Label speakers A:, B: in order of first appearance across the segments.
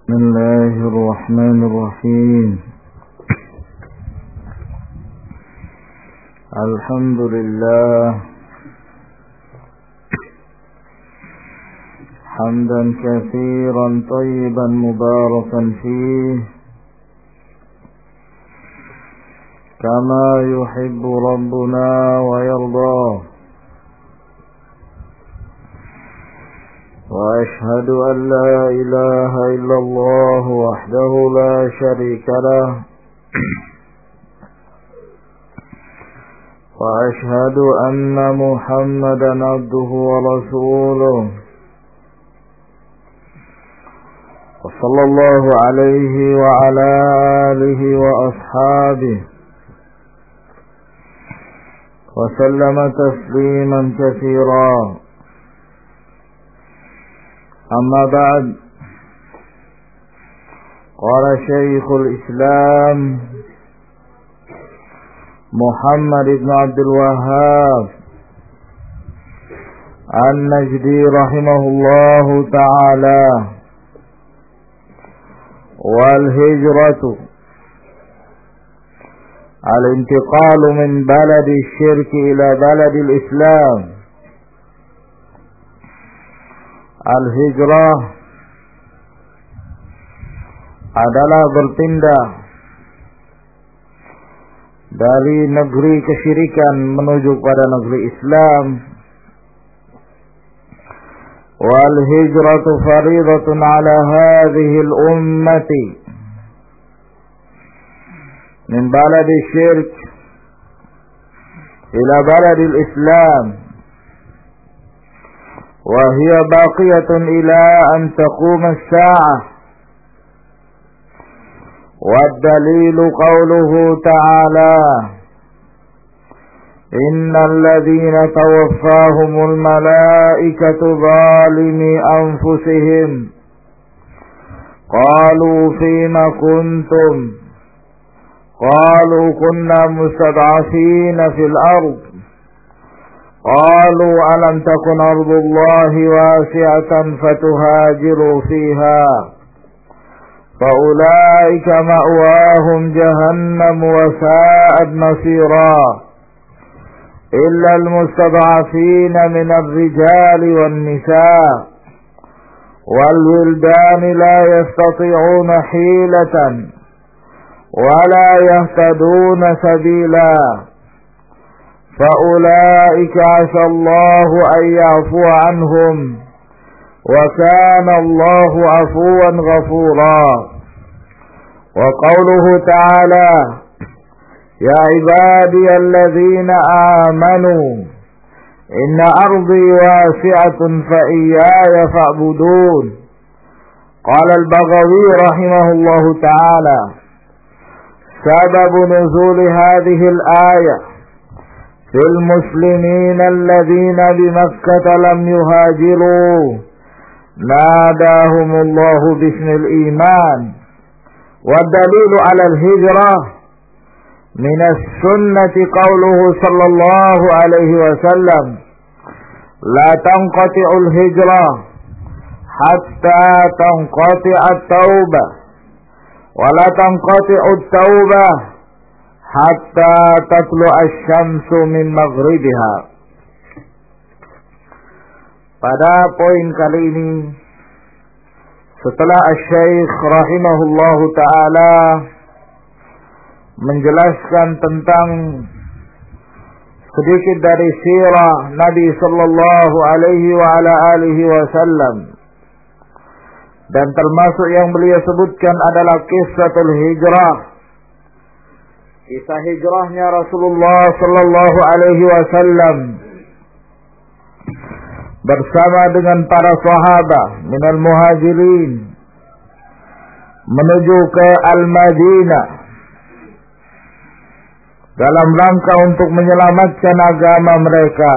A: بسم الله الرحمن الرحيم. الحمد لله حمدا كثيرا طيبا مباركا فيه كما يحب ربنا ويرضاه، وأشهد أن لا إله إلا الله وحده لا شريك له، وأشهد أن محمدا عبده ورسوله، وصلى الله عليه وعلى آله وأصحابه وسلم تسليما كثيرا. أما بعد، قال شيخ الإسلام محمد بن عبد الوهاب النجدي رحمه الله تعالى: والهجرة الانتقال من بلد الشرك إلى بلد الإسلام. Al-hijrah adalah berpindah dari negeri kesyirikan menuju pada negeri Islam. Wal hijratu faridatun ala hadhihi al-ummati min baladi syirk ila baladi al-Islam, وهي باقية إلى أن تقوم الساعة. والدليل قوله تعالى: إن الذين توفاهم الملائكة ظالمي أنفسهم قالوا فيم كنتم قالوا كنا مستضعفين في الأرض قالوا ألم تكن أرض الله واسعة فتهاجروا فيها فأولئك مأواهم جهنم وساءت مصيرا إلا المستضعفين من الرجال والنساء والولدان لا يستطيعون حيلة ولا يهتدون سبيلا فأولئك عسى الله أن يعفو عنهم وكان الله عفوا غفورا. وقوله تعالى: يا عبادي الذين آمنوا إن أرضي واسعة فإياي فاعبدون. قال البغوي رحمه الله تعالى: سبب نزول هذه الآية في المسلمين الذين بمكة لم يهاجروا ناداهم الله باسم الإيمان. والدليل على الهجرة من السنة قوله صلى الله عليه وسلم: لا تنقطع الهجرة حتى تنقطع التوبة، ولا تنقطع التوبة hatta tatlu'a asy-syamsu min maghribiha. Pada poin kali ini, setelah Asy-Syaikh rahimahullahu taala menjelaskan tentang sedikit dari sirah Nabi sallallahu alaihi wa ala alihi wasallam, dan termasuk yang beliau sebutkan adalah kisahul hijrah, kisah hijrahnya Rasulullah sallallahu alaihi wasallam bersama dengan para sahabat minal muhajirin menuju ke Al-Madinah dalam rangka untuk menyelamatkan agama mereka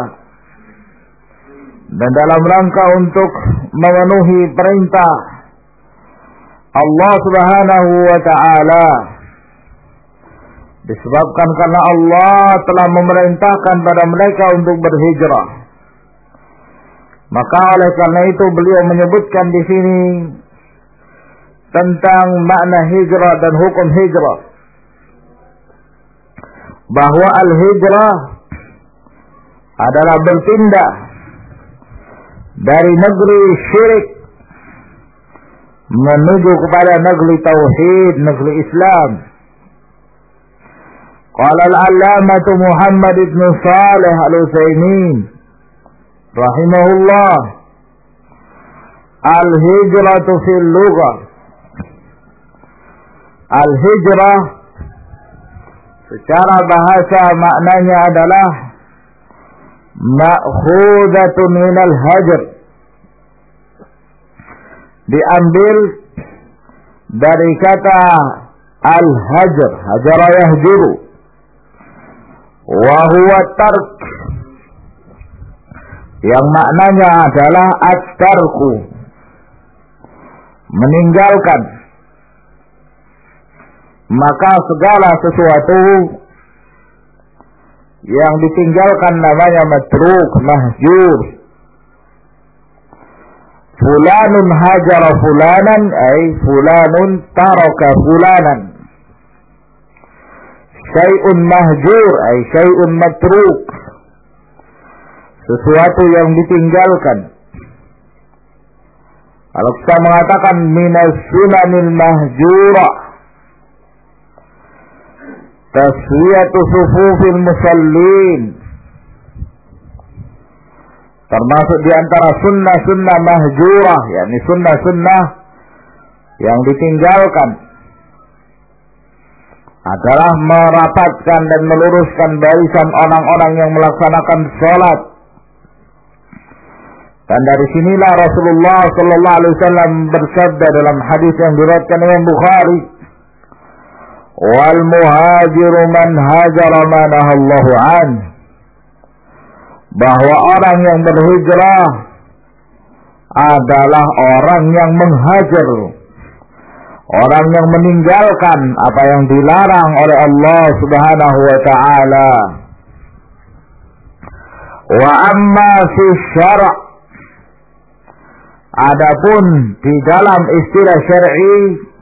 A: dan dalam rangka untuk memenuhi perintah Allah Subhanahu wa taala. Disebabkan karena Allah telah memerintahkan pada mereka untuk berhijrah, maka oleh karena itu beliau menyebutkan di sini tentang makna hijrah dan hukum hijrah. Bahwa al-hijrah adalah berpindah dari negeri syirik menuju kepada negeri tauhid, negeri Islam. Qala al-allamah Muhammad ibn Salih al-Utsaimin rahimahullah, al-hijratu fil lughah, al-hijrah secara bahasa maknanya adalah ma'khudatun minal hajr, diambil dari kata al-hajr, hajara yahjuru, wa huwa tark, yang maknanya adalah at-tarku, meninggalkan. Maka segala sesuatu yang ditinggalkan namanya matruk, mahjur. Fulanun hajara fulanan, ay fulanun taraka fulanan. Syai'un mahjur, ay syai'un matruk, sesuatu yang ditinggalkan. Kalau kita mengatakan minas sunanil mahjurah, taswiyatu sufufil musallin, termasuk di antara sunnah-sunnah mahjurah, yakni sunnah-sunnah yang ditinggalkan, adalah merapatkan dan meluruskan barisan orang-orang yang melaksanakan sholat. Dan dari sinilah Rasulullah sallallahu alaihi wasallam bersabda dalam hadis yang diriwayatkan Imam Bukhari, wal muhajiru man hajara ma nahallahu an, bahwa orang yang berhijrah adalah orang yang menghajar, orang yang meninggalkan apa yang dilarang oleh Allah Subhanahu wa taala. Wa amma fi syara', adapun di dalam istilah syar'i,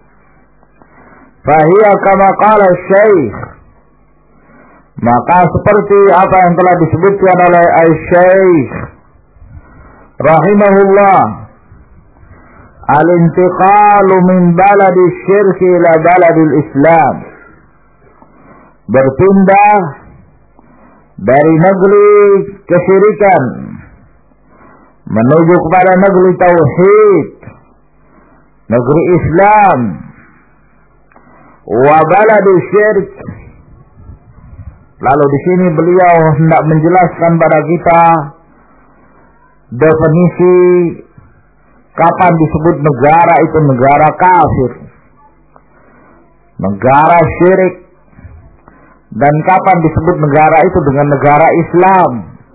A: fahiya kama qala syekh, maka seperti apa yang telah disebutkan oleh Syekh rahimahullah, al-intiqalu min baladi syirki ila baladil Islam, berpindah dari negeri kesyirikan menuju kepada negeri tauhid, negeri Islam. Wa baladu syirk, lalu di sini beliau hendak menjelaskan pada kita definisi kapan disebut negara itu negara kafir, negara syirik, dan kapan disebut negara itu dengan negara Islam.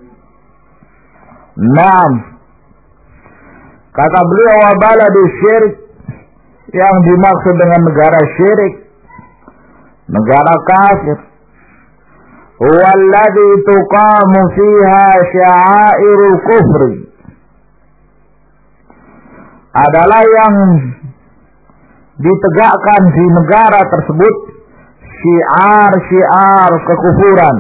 A: 6. Kata beliau, wa baladu syirik, yang dimaksud dengan negara syirik, negara kafir, walladzi tuqamu fiha sya'airul kufri, adalah yang ditegakkan di negara tersebut syiar-syiar kekufuran,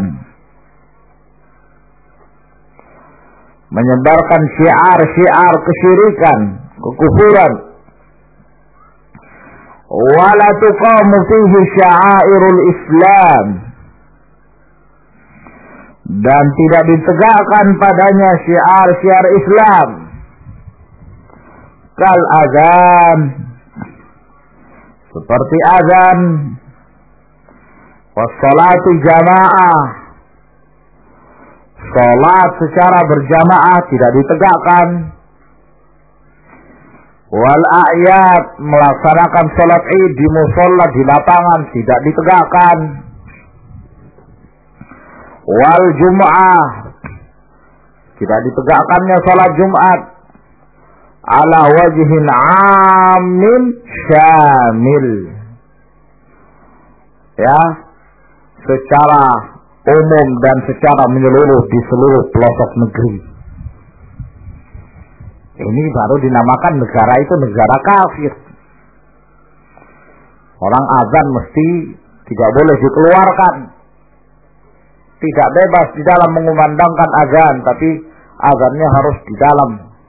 A: menyebarkan syiar-syiar kesyirikan, kekufuran. Wala tuqamu fihi sya'airul Islam, dan tidak ditegakkan padanya syiar-syiar Islam, kal azan, seperti azan, wassalatu jamaah, salat secara berjamaah tidak ditegakkan, wal a'yad, melaksanakan salat Id di musalla, di lapangan, tidak ditegakkan, wal jum'ah, tidak ditegakkannya salat Jumat, ala wajhin amin syamil, ya, secara umum dan secara menyeluruh di seluruh pelosok negeri. Ini baru dinamakan negara itu negara kafir. Orang azan mesti tidak boleh dikeluarkan. Tidak bebas di dalam mengumandangkan azan, tapi azannya harus di dalam.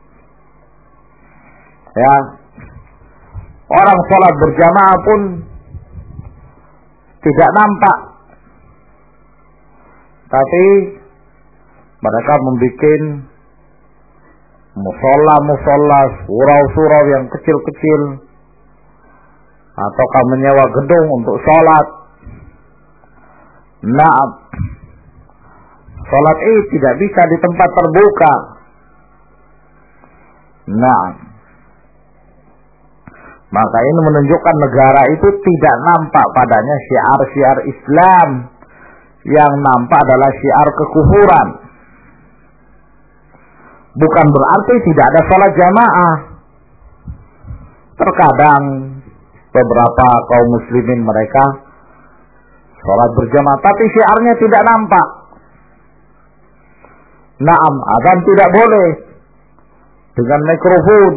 A: Ya. Orang sholat berjamaah pun tidak nampak. Tapi mereka membuat musola, surau-surau yang kecil-kecil, ataukah menyewa gedung untuk sholat. Nah, sholat Id tidak bisa di tempat terbuka. Nah, maka ini menunjukkan negara itu tidak nampak padanya syiar-syiar Islam. Yang nampak adalah syiar kekufuran. Bukan berarti tidak ada sholat jamaah. Terkadang beberapa kaum muslimin mereka sholat berjamaah, tapi syiarnya tidak nampak. Naam, azan tidak boleh dengan mikrofon.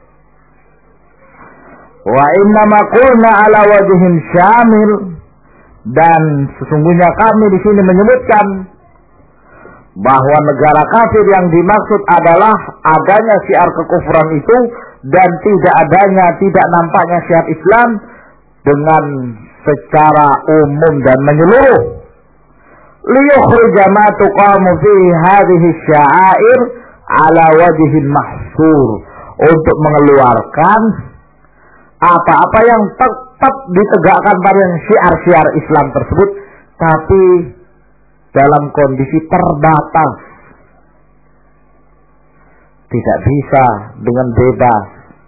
A: Wa innama qulna ala wajhin syamil, dan sesungguhnya kami di sini menyebutkan bahwa negara kafir yang dimaksud adalah adanya syiar kekufuran itu dan tidak nampaknya syiar Islam dengan secara umum dan menyeluruh. Liyukhrija ma tuqamu fi hadhihi sya'air ala wajhin mahsur, untuk mengeluarkan apa-apa yang tetap ditegakkan pada syiar-syiar Islam tersebut, tapi dalam kondisi terbatas. Tidak bisa dengan bebas.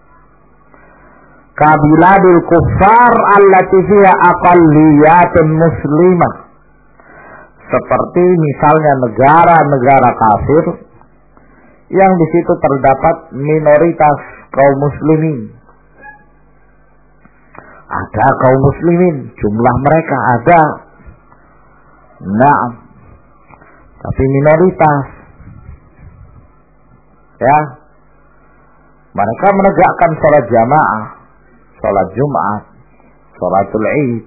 A: Kabiladul kuffar allati fiha aqalliyatun muslimah. Seperti misalnya negara-negara kafir yang di situ terdapat minoritas kaum muslimin. Ada kaum muslimin, jumlah mereka ada. Nah, tapi minoritas. Ya. Mereka menegakkan sholat jamaah, sholat Jumat, sholatul Id.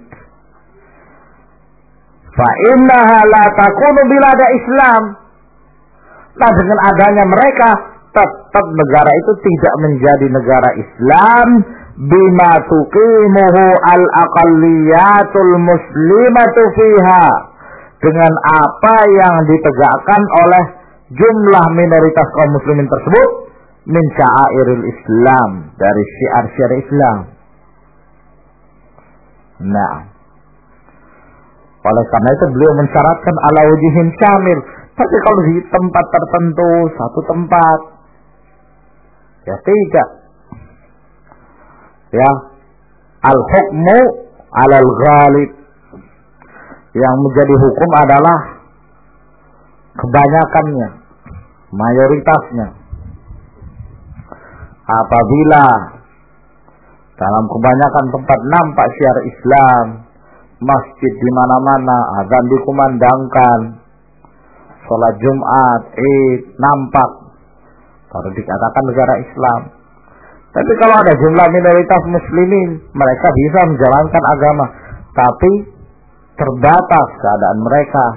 A: Fa innaha la takunu bilada Islam. Nah, dengan adanya mereka, tetap negara itu tidak menjadi negara Islam. Bima tuqimuhu al-aqalliyatul muslimatu fiha, dengan apa yang ditegakkan oleh jumlah minoritas kaum muslimin tersebut min sya'airil Islam, dari syiar-syiar Islam. Nah, oleh karena itu beliau mensyaratkan ala wajhin syamil. Tapi kalau di tempat tertentu, satu tempat, ya tidak. Ya, al-hukmu alal ghalib, yang menjadi hukum adalah kebanyakannya, mayoritasnya. Apabila dalam kebanyakan tempat nampak syiar Islam, masjid di mana-mana, azan dikumandangkan, sholat Jumat, Id nampak, baru dikatakan negara Islam. Tapi kalau ada jumlah minoritas muslimin, mereka bisa menjalankan agama, tapi terbatas keadaan mereka,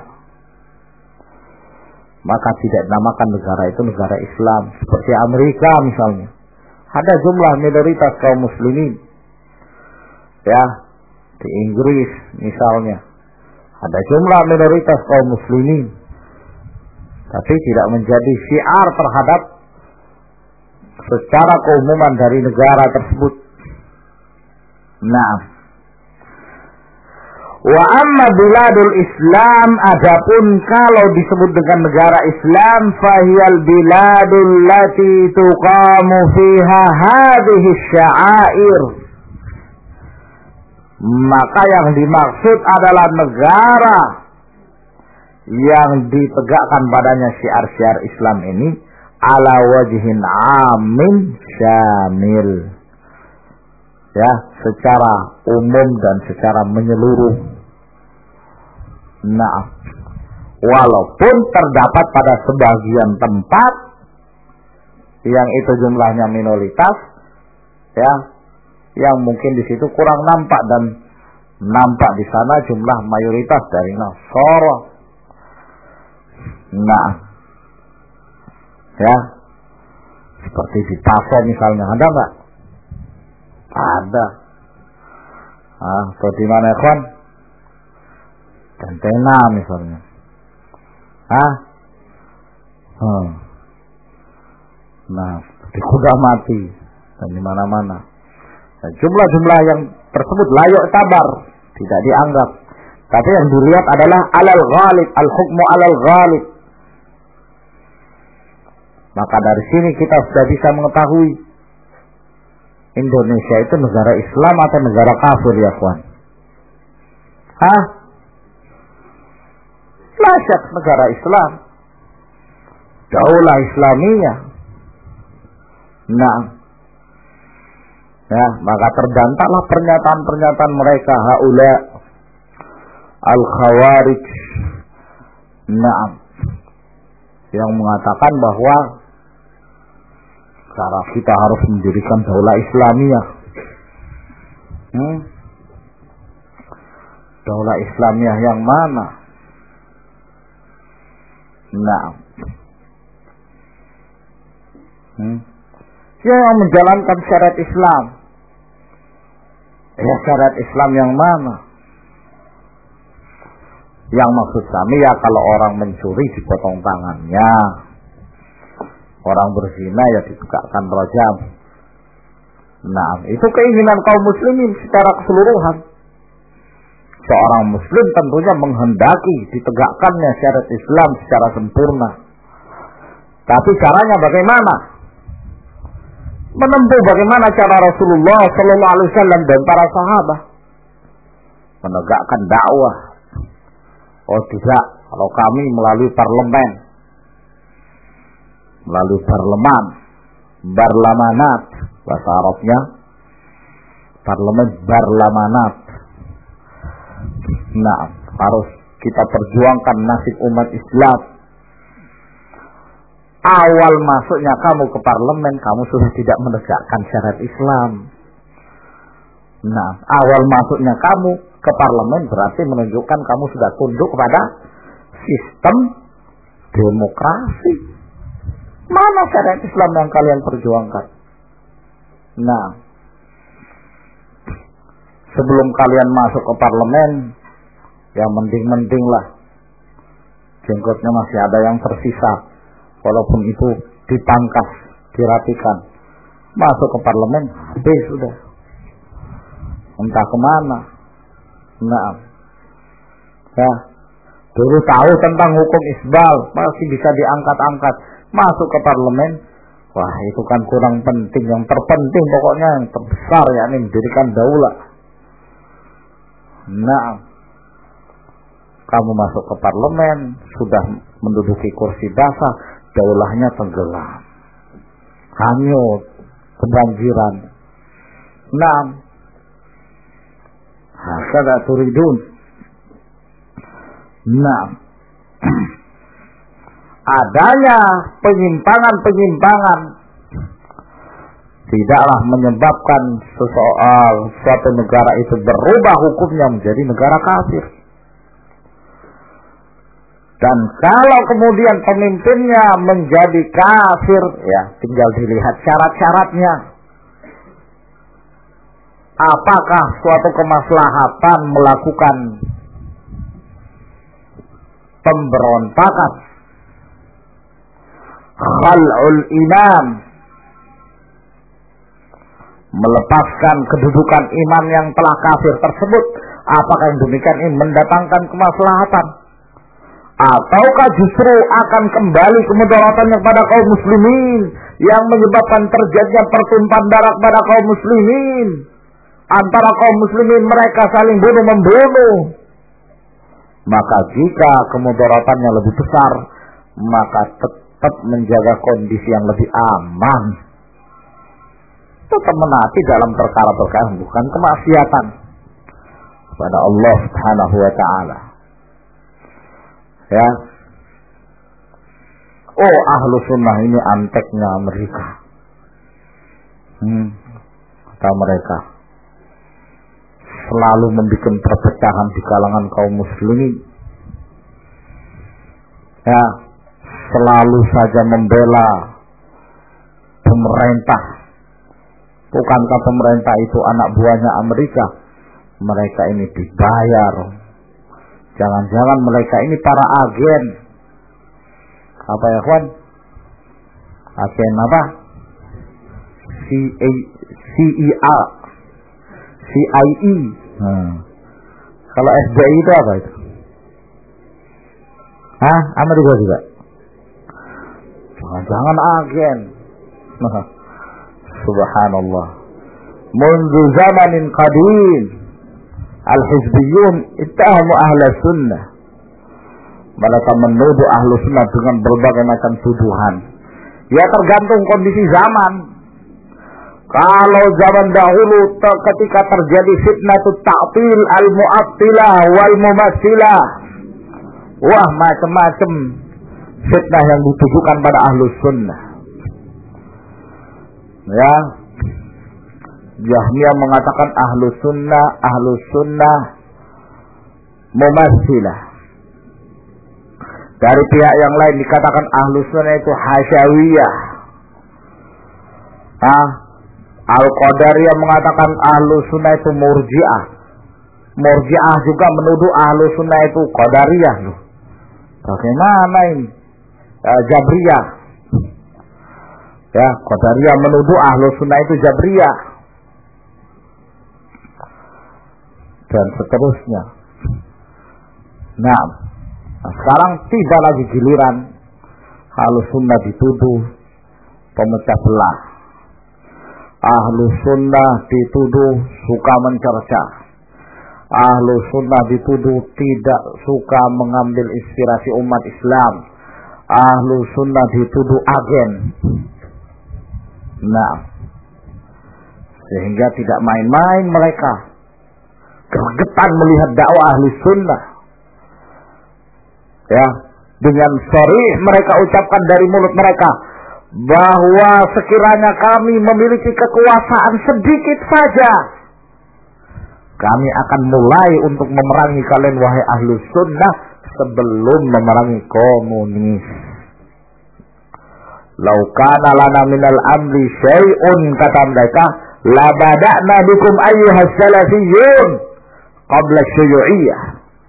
A: maka tidak dinamakan negara itu negara Islam. Seperti Amerika misalnya, ada jumlah minoritas kaum muslimin. Ya, di Inggris misalnya, ada jumlah minoritas kaum muslimin, tapi tidak menjadi syiar terhadap secara keumuman dari negara tersebut. Nah, wa amma biladul Islam, adapun kalau disebut dengan negara Islam, fahiyal biladul lati tuqamu fiha hadhihi sya'air, maka yang dimaksud adalah negara yang ditegakkan padanya syiar-syiar Islam ini ala wajhin amin syamil, ya, secara umum dan secara menyeluruh. Nah, walaupun terdapat pada sebagian tempat yang itu jumlahnya minoritas, ya, yang mungkin di situ kurang nampak dan nampak di sana jumlah mayoritas dari Nasara. Nah, ya, seperti di Paso misalnya, ada nggak? Ada. Atau di mana kan? Tentena misalnya. Nah, di Kudamati dan di mana-mana. Nah, jumlah-jumlah yang tersebut layak tabar, tidak dianggap. Tapi yang dilihat adalah alal ghalib, al-hukmu alal ghalib. Maka dari sini kita sudah bisa mengetahui Indonesia itu negara Islam atau negara kafir, ya kawan? Layak negara Islam, daulah Islamiyah. Nah, ya, maka terdantaklah pernyataan-pernyataan mereka haula al-khawarij. Nah, yang mengatakan bahwa cara kita harus mendirikan daulah Islamiyah. Daulah Islamiyah yang mana? Nah, yang menjalankan syariat Islam. Ya, syariat Islam yang mana? Yang maksud kami ya kalau orang mencuri dipotong tangannya, orang berzina ya ditegakkan rajam. Nah, itu keinginan kaum muslimin secara keseluruhan. Seorang muslim tentunya menghendaki ditegakkannya syariat Islam secara sempurna. Tapi caranya bagaimana? Menempuh bagaimana cara Rasulullah Sallallahu Alaihi Wasallam dan para sahabat menegakkan dakwah. Oh tidak, kalau kami melalui parlemen, barlamanat, bahasa Arabnya, parlemen barlamanat. Nah, harus kita perjuangkan nasib umat Islam. Awal masuknya kamu ke parlemen, kamu sudah tidak menegakkan syariat Islam. Nah, awal masuknya kamu ke parlemen berarti menunjukkan kamu sudah tunduk kepada sistem demokrasi. Mana syariat Islam yang kalian perjuangkan? Nah, sebelum kalian masuk ke parlemen, yang mending-mending lah, jenggotnya masih ada yang tersisa, walaupun itu dipangkas, dirapikan. Masuk ke parlemen, habis sudah. Entah kemana. Nah, ya, dulu tahu tentang hukum isbal, masih bisa diangkat-angkat. Masuk ke parlemen, wah itu kan kurang penting. Yang terpenting pokoknya yang terbesar, yakni mendirikan daulah. Nah, kamu masuk ke parlemen, sudah menduduki kursi basah, daulahnya tenggelam, hanyut, kebanjiran. Nah, hakada turidun. Nah, adanya penyimpangan-penyimpangan tidaklah menyebabkan suatu negara itu berubah hukumnya menjadi negara kafir. Dan kalau kemudian pemimpinnya menjadi kafir, ya tinggal dilihat syarat-syaratnya. Apakah suatu kemaslahatan melakukan pemberontakan, khal'ul imam, melepaskan kedudukan imam yang telah kafir tersebut? Apakah yang demikian ini mendatangkan kemaslahatan? Ataukah justru akan kembali kemudaratannya kepada kaum muslimin, yang menyebabkan terjadinya pertumpahan darah pada kaum muslimin, antara kaum muslimin mereka saling bunuh-membunuh? Maka jika kemudaratannya lebih besar, maka tetap menjaga kondisi yang lebih aman, tetap menaati dalam perkara-perkara bukan kemaksiatan kepada Allah Subhanahu wa taala. Ya. Oh, ahlu sunnah ini anteknya mereka. Kata mereka, selalu membuat perpecahan di kalangan kaum muslimin. Ya, selalu saja membela pemerintah. Bukankah pemerintah itu anak buahnya Amerika? Mereka ini dibayar. Jangan-jangan mereka ini para agen. Apa ya kawan? Agen apa? CIE. Kalau FBI itu apa itu? Hah? Amerika juga? Jangan-jangan agen. Subhanallah. Mundu zamanin qadim al-hizbiyun ittahamu ahla sunnah. Mereka menuduh ahlu sunnah dengan berbagai macam tuduhan. Ya tergantung kondisi zaman. Kalau zaman dahulu ketika terjadi fitnatut ta'til al-mu'attilah wal mumatsilah, wah macam-macam fitnah yang ditujukan pada ahlu sunnah. Ya, Jahmiyah mengatakan ahlu sunnah mumatsilah. Dari pihak yang lain dikatakan ahlu sunnah itu hasyawiyah. Al-Qadariyah mengatakan ahlu sunnah itu murji'ah. Murji'ah juga menuduh ahlu sunnah itu qadariyah. Bagaimana ini? Jabriyah. Ya, qadariyah menuduh ahlu sunnah itu jabriyah. Dan seterusnya. Nah, sekarang tidak lagi giliran ahlu sunnah dituduh pemecah belah. Ahlu sunnah dituduh suka mencerca. Ahlu sunnah dituduh tidak suka mengambil inspirasi umat Islam. Ahlu sunnah dituduh agen. Nah, sehingga tidak main-main mereka. Gregetan melihat dakwah ahli sunnah. Ya, dengan sharih mereka ucapkan dari mulut mereka bahwa sekiranya kami memiliki kekuasaan sedikit saja, kami akan mulai untuk memerangi kalian wahai ahlu sunnah sebelum memerangi komunis. Lau kana lana minal amri syai'un, kata mereka, la bada'na bikum ayyuhas salafiyun qabla syuyu'iyah.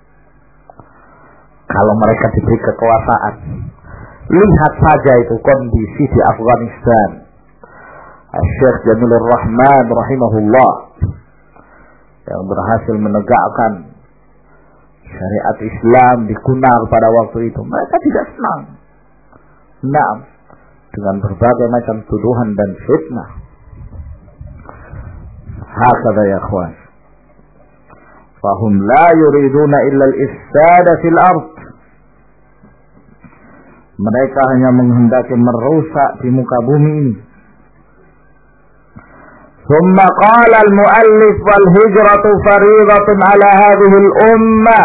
A: Kalau mereka diberi kekuasaan, lihat saja itu kondisi di Afghanistan. Syekh Jamilur Rahman rahimahullah yang berhasil menegakkan syariat Islam di Kunar pada waktu itu, mereka tidak senang. Nah, dengan berbagai macam tuduhan dan fitnah. Hakadha ya ikhwan. Fahum la yuriduna illa al-ifsada fil ard. Mereka hanya menghendaki merusak di muka bumi ini. Thumma qala al-muallif wal hijratu fariidatun ala hadhihi al-ummah.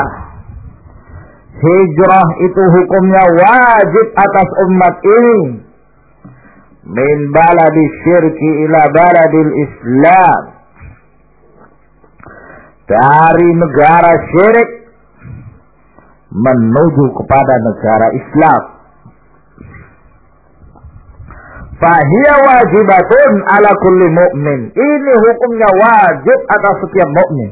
A: Hijrah itu hukumnya wajib atas umat ini. Min baladi syirki ila baladil Islam. Dari negara syirik menuju kepada negara Islam. Fahiya wajibatun ala kulli mu'min. Ini hukumnya wajib atas setiap mukmin.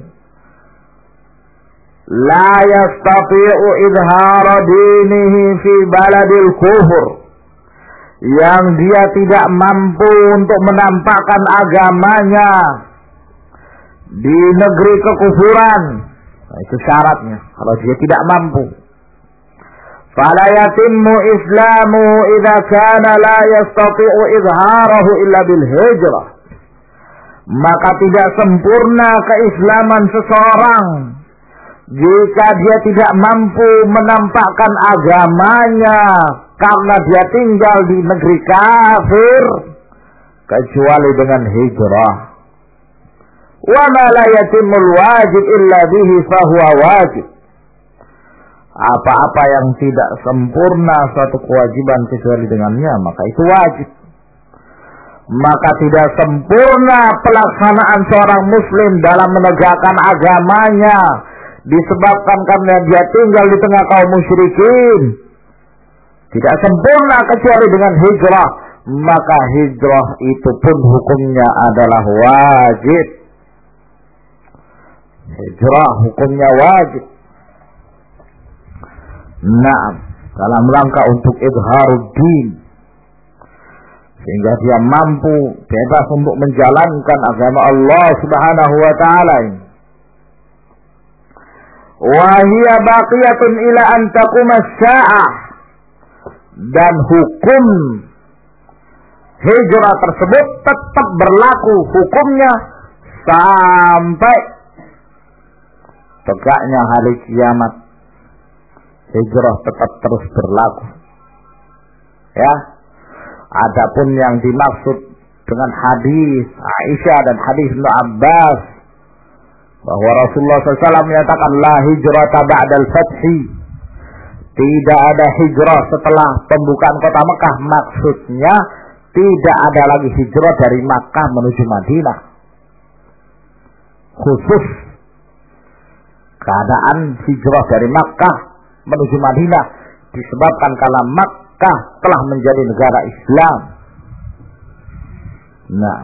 A: La yastati'u idhara dinihi fi baladil kufur. Yang dia tidak mampu untuk menampakkan agamanya di negeri kekufuran. Nah, itu syaratnya. Kalau dia tidak mampu. Fala yatimmu islamu idza kana la yastati'u izharahu illa bil hijrah. Maka tidak sempurna keislaman seseorang jika dia tidak mampu menampakkan agamanya karena dia tinggal di negeri kafir, kecuali dengan hijrah. Wa ma la yatimul wajib illa bihi fahuwa wajib. Apa-apa yang tidak sempurna suatu kewajiban kecuali dengannya, maka itu wajib. maka tidak sempurna pelaksanaan seorang muslim dalam menegakkan agamanya disebabkan karena dia tinggal di tengah kaum musyrikin. Tidak sempurna kecuali dengan hijrah, maka hijrah itu pun hukumnya adalah wajib. Hijrah hukumnya wajib. Naam, dalam rangka untuk izharuddin, sehingga dia mampu bebas untuk menjalankan agama Allah Subhanahu wa taala ini. Wa hiya baqiyatun ila an taquma as-sa'ah, dan hukum hijrah tersebut tetap berlaku hukumnya sampai tegaknya hari kiamat. Hijrah tetap terus berlaku. Ya. Adapun yang dimaksud dengan hadis Aisyah dan hadis Ibnu Abbas bahwa Rasulullah SAW menyatakan la hijrata ba'dal fathi, tidak ada hijrah setelah pembukaan kota Mekah, maksudnya tidak ada lagi hijrah dari Makkah menuju Madinah. Khusus keadaan hijrah dari Makkah menuju Madinah disebabkan karena Makkah telah menjadi negara Islam. Nah,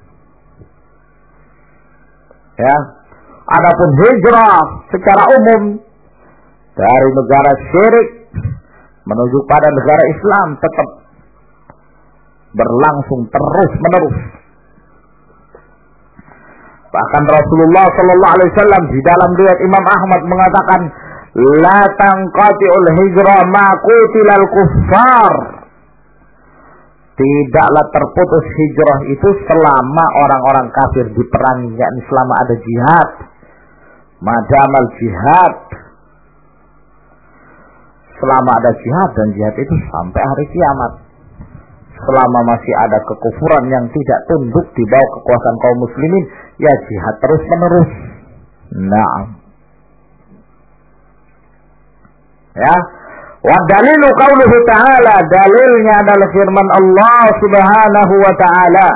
A: ya, adapun hijrah secara umum dari negara syirik menuju pada negara Islam tetap berlangsung terus menerus. Bahkan Rasulullah sallallahu alaihi wasallam di dalam riwayat Imam Ahmad mengatakan, la tanqati'ul hijrah ma qutilal kuffar. Tidaklah terputus hijrah itu selama orang-orang kafir diperangi, yakni selama ada jihad. Madamal jihad, selama ada jihad, dan jihad itu sampai hari kiamat. Selama masih ada kekufuran yang tidak tunduk di bawah kekuasaan kaum muslimin, ya jihad terus menerus. Naam. Ya, wa dalilu qauluhu ta'ala, dalilnya adalah firman Allah Subhanahu wa ta'ala,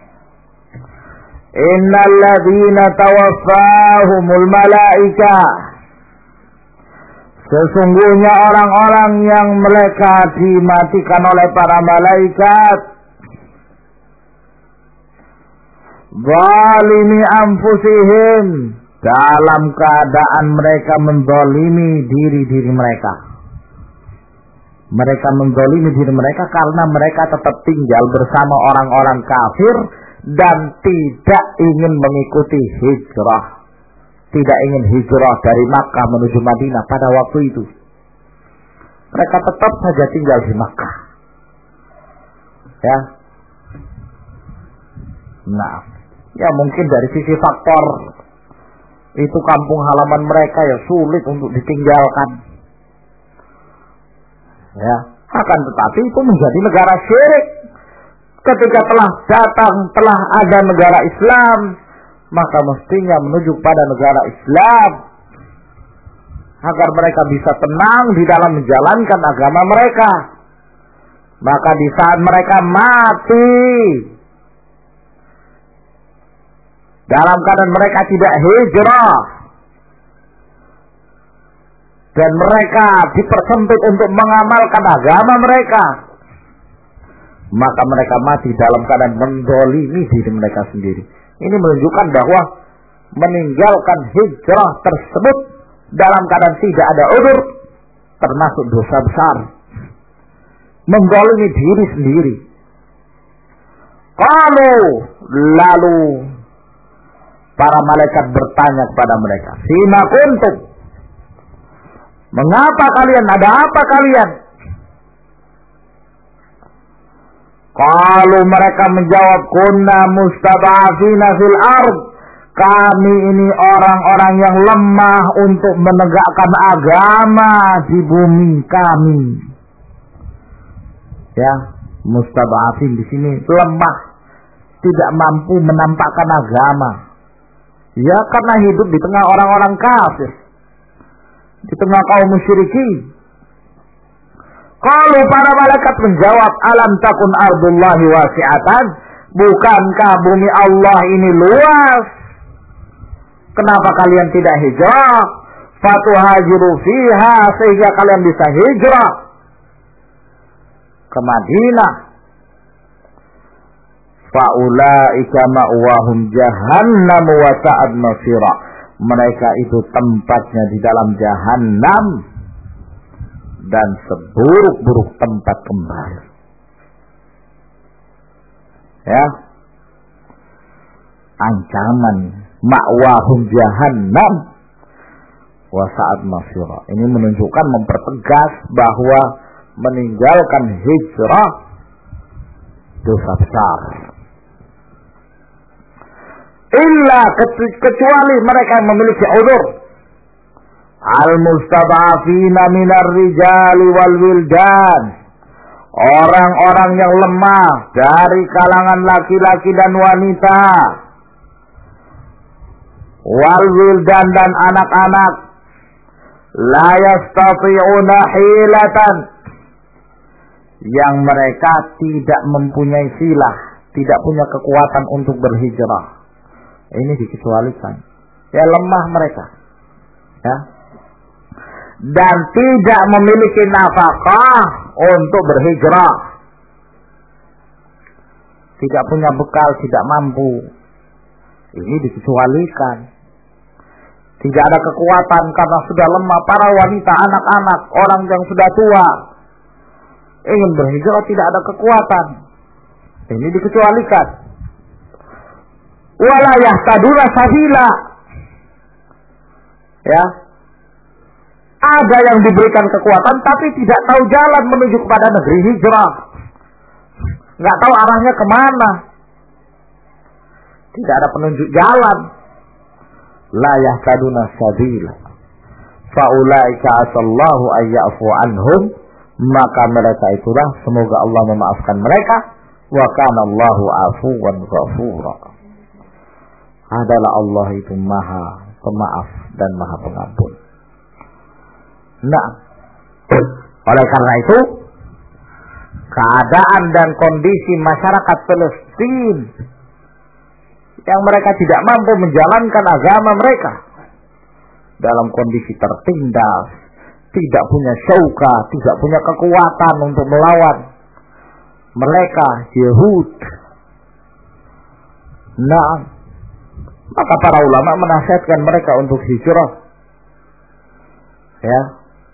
A: innal ladzina tawaffahumul malaikah, sesungguhnya orang-orang yang mereka dimatikan oleh para malaikat, zalimi anfusihim, dalam keadaan mereka menzalimi diri-diri mereka. Mereka menzalimi diri mereka karena mereka tetap tinggal bersama orang-orang kafir dan tidak ingin mengikuti hijrah. Tidak ingin hijrah dari Makkah menuju Madinah pada waktu itu. Mereka tetap saja tinggal di Makkah. Ya. Nah, ya mungkin dari sisi faktor itu kampung halaman mereka ya sulit untuk ditinggalkan. Ya, akan tetapi itu menjadi negara syirik. Ketika telah ada negara Islam, maka mestinya menuju pada negara Islam agar mereka bisa tenang di dalam menjalankan agama mereka. Maka di saat mereka mati dalam keadaan mereka tidak hijrah dan mereka dipersempit untuk mengamalkan agama mereka, maka mereka mati dalam keadaan menzalimi diri mereka sendiri. Ini menunjukkan bahwa meninggalkan hijrah tersebut dalam keadaan tidak ada udzur termasuk dosa besar. Menzalimi diri sendiri. Lalu para malaikat bertanya kepada mereka, "Fima kuntum?" Mengapa kalian? Ada apa kalian? Kalau mereka menjawab, kunna mustad'afina fil ard. Kami ini orang-orang yang lemah untuk menegakkan agama di bumi kami. Ya, mustad'afin di sini lemah, tidak mampu menampakkan agama. Ya, karena hidup di tengah orang-orang kafir, di tengah kaum musyrikin. Kalau para malaikat menjawab, alam takun ardullahi wasi'atan, Bukankah bumi Allah ini luas? Kenapa kalian tidak hijrah? Fatuhajiru fiha, sehingga kalian bisa hijrah ke Madinah. Faulaika ma'wahum jahannam wa sa'ad masira. Mereka itu tempatnya di dalam jahannam dan seburuk-buruk tempat kembali. Ya, ancaman ma'wahum jahannam wa sa'ad masira. Ini menunjukkan, mempertegas bahwa meninggalkan hijrah dosa besar. Illa, kecuali mereka yang memiliki udzur. Al-mustad'afina minar rijali wal wildan. Orang-orang yang lemah dari kalangan laki-laki dan wanita. Wal wildan, dan anak-anak. La yastati'una hilatan. Yang mereka tidak mempunyai silah, tidak punya kekuatan untuk berhijrah. Ini dikecualikan. Ya, lemah mereka. Ya. Dan tidak memiliki nafkah untuk berhijrah. Tidak punya bekal, tidak mampu. Ini dikecualikan. Tidak ada kekuatan karena sudah lemah. Para wanita, anak-anak, orang yang sudah tua ingin berhijrah, tidak ada kekuatan. Ini dikecualikan. Wala yahtaduna sabila. Ya. Ada yang diberikan kekuatan tapi tidak tahu jalan menuju kepada negeri hijrah. Enggak tahu arahnya kemana. Tidak ada penunjuk jalan. La yahtaduna sabila. Faulaika asallahu ayyafu anhum. Maka mereka itulah, semoga Allah memaafkan mereka. Wa kana Allahu afuwan ghafura. Adalah Allah itu maha pemaaf dan maha pengampun. Nah, oleh karena itu, keadaan dan kondisi masyarakat Palestina yang mereka tidak mampu menjalankan agama mereka dalam kondisi tertindas, tidak punya syauka, tidak punya kekuatan untuk melawan mereka Yahud. Nah, maka para ulama menasihatkan mereka untuk hijrah. Ya.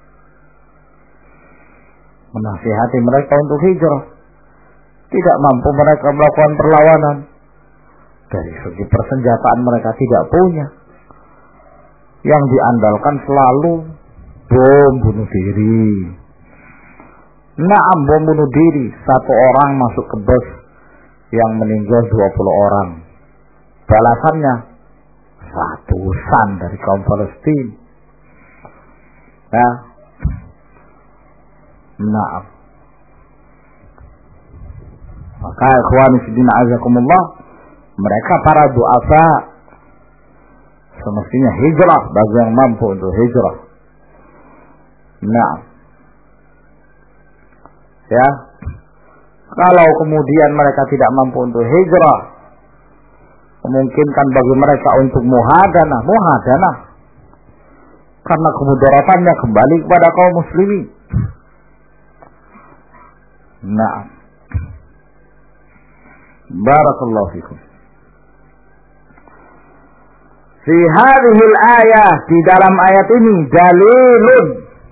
A: Menasihati mereka untuk hijrah. Tidak mampu mereka melakukan perlawanan. Dari segi persenjataan mereka tidak punya. Yang diandalkan selalu bom bunuh diri. Naam, bom bunuh diri. Satu orang masuk ke bus yang meninggal 20 orang. Balasannya ratusan dari kaum Palestina. Ya. Naam. Maka ikhwani fillah azakumullah, mereka para du'afa semestinya hijrah bagi yang mampu untuk hijrah. Naam. Ya. Kalau kemudian mereka tidak mampu untuk hijrah, memungkinkan bagi mereka untuk muhadanah, karena kemudaratannya kembali kepada kaum muslimin. Nah, barakallahu fikum. Fi hadhil ayah, di dalam ayat ini dalilun,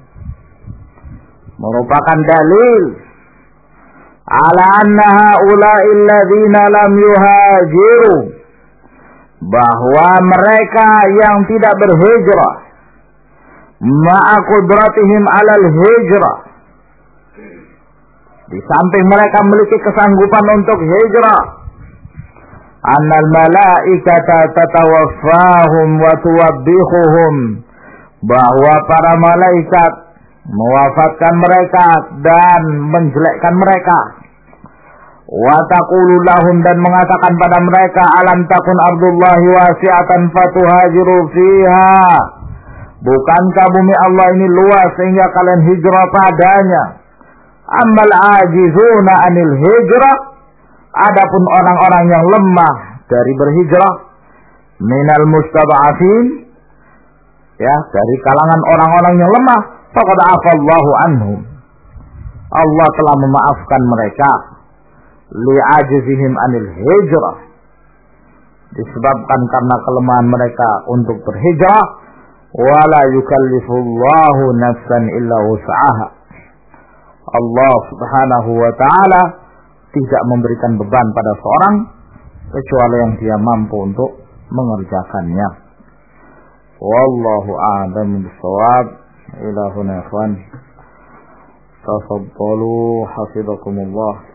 A: merupakan dalil ala anna haula'il ladzina lam yuhajiru, bahwa mereka yang tidak berhijrah ma'a qudratihim 'alal hijrah, di samping mereka memiliki kesanggupan untuk hijrah, annal malaikata tatawaffahum wa tuwabbihuhum, bahwa para malaikat mewafatkan mereka dan menjelekkan mereka. Wa taqulu lahum, dan mengatakan pada mereka, alam takun ardullahi wasi'atan fatuhajiru fiha, bukankah bumi Allah ini luas sehingga kalian hijrah padanya? Ammal ajizuna anil hijrah, Adapun orang-orang yang lemah dari berhijrah, minal mustad'afin, ya, dari kalangan orang-orang yang lemah, faqad afallahu anhum. Allah telah memaafkan mereka li'ajzihim anil hijrah, disebabkan karena kelemahan mereka untuk berhijrah. Wala yukallifullahu nafsan illa wus'aha. Allah subhanahu wa ta'ala tidak memberikan beban pada seorang kecuali yang dia mampu untuk mengerjakannya. Wallahu a'lam bishawab. Ila huna ikhwan, tafaddalu hafizakumullah.